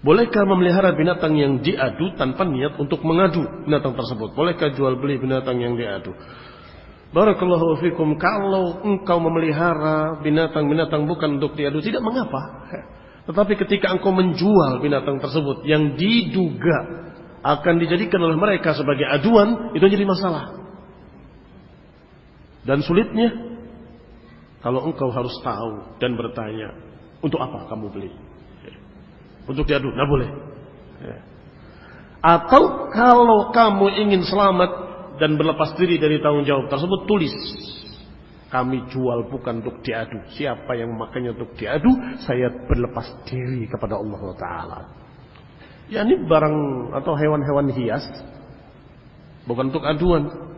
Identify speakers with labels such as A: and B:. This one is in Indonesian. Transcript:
A: Bolehkah memelihara binatang yang diadu tanpa niat untuk mengadu binatang tersebut? Bolehkah jual beli binatang yang diadu? Barakallahu fikum. Kalau engkau memelihara binatang-binatang bukan untuk diadu, tidak mengapa. Tetapi ketika engkau menjual binatang tersebut yang diduga akan dijadikan oleh mereka sebagai aduan, itu jadi masalah. Dan sulitnya, kalau engkau harus tahu dan bertanya, untuk apa kamu beli? Untuk diadu, tidak boleh. Atau kalau kamu ingin selamat dan berlepas diri dari tanggung jawab tersebut, tulis, kami jual bukan untuk diadu. Siapa yang memakainya untuk diadu, saya berlepas diri kepada Allah Ta'ala. Ya, ini barang atau hewan-hewan hias, bukan untuk aduan.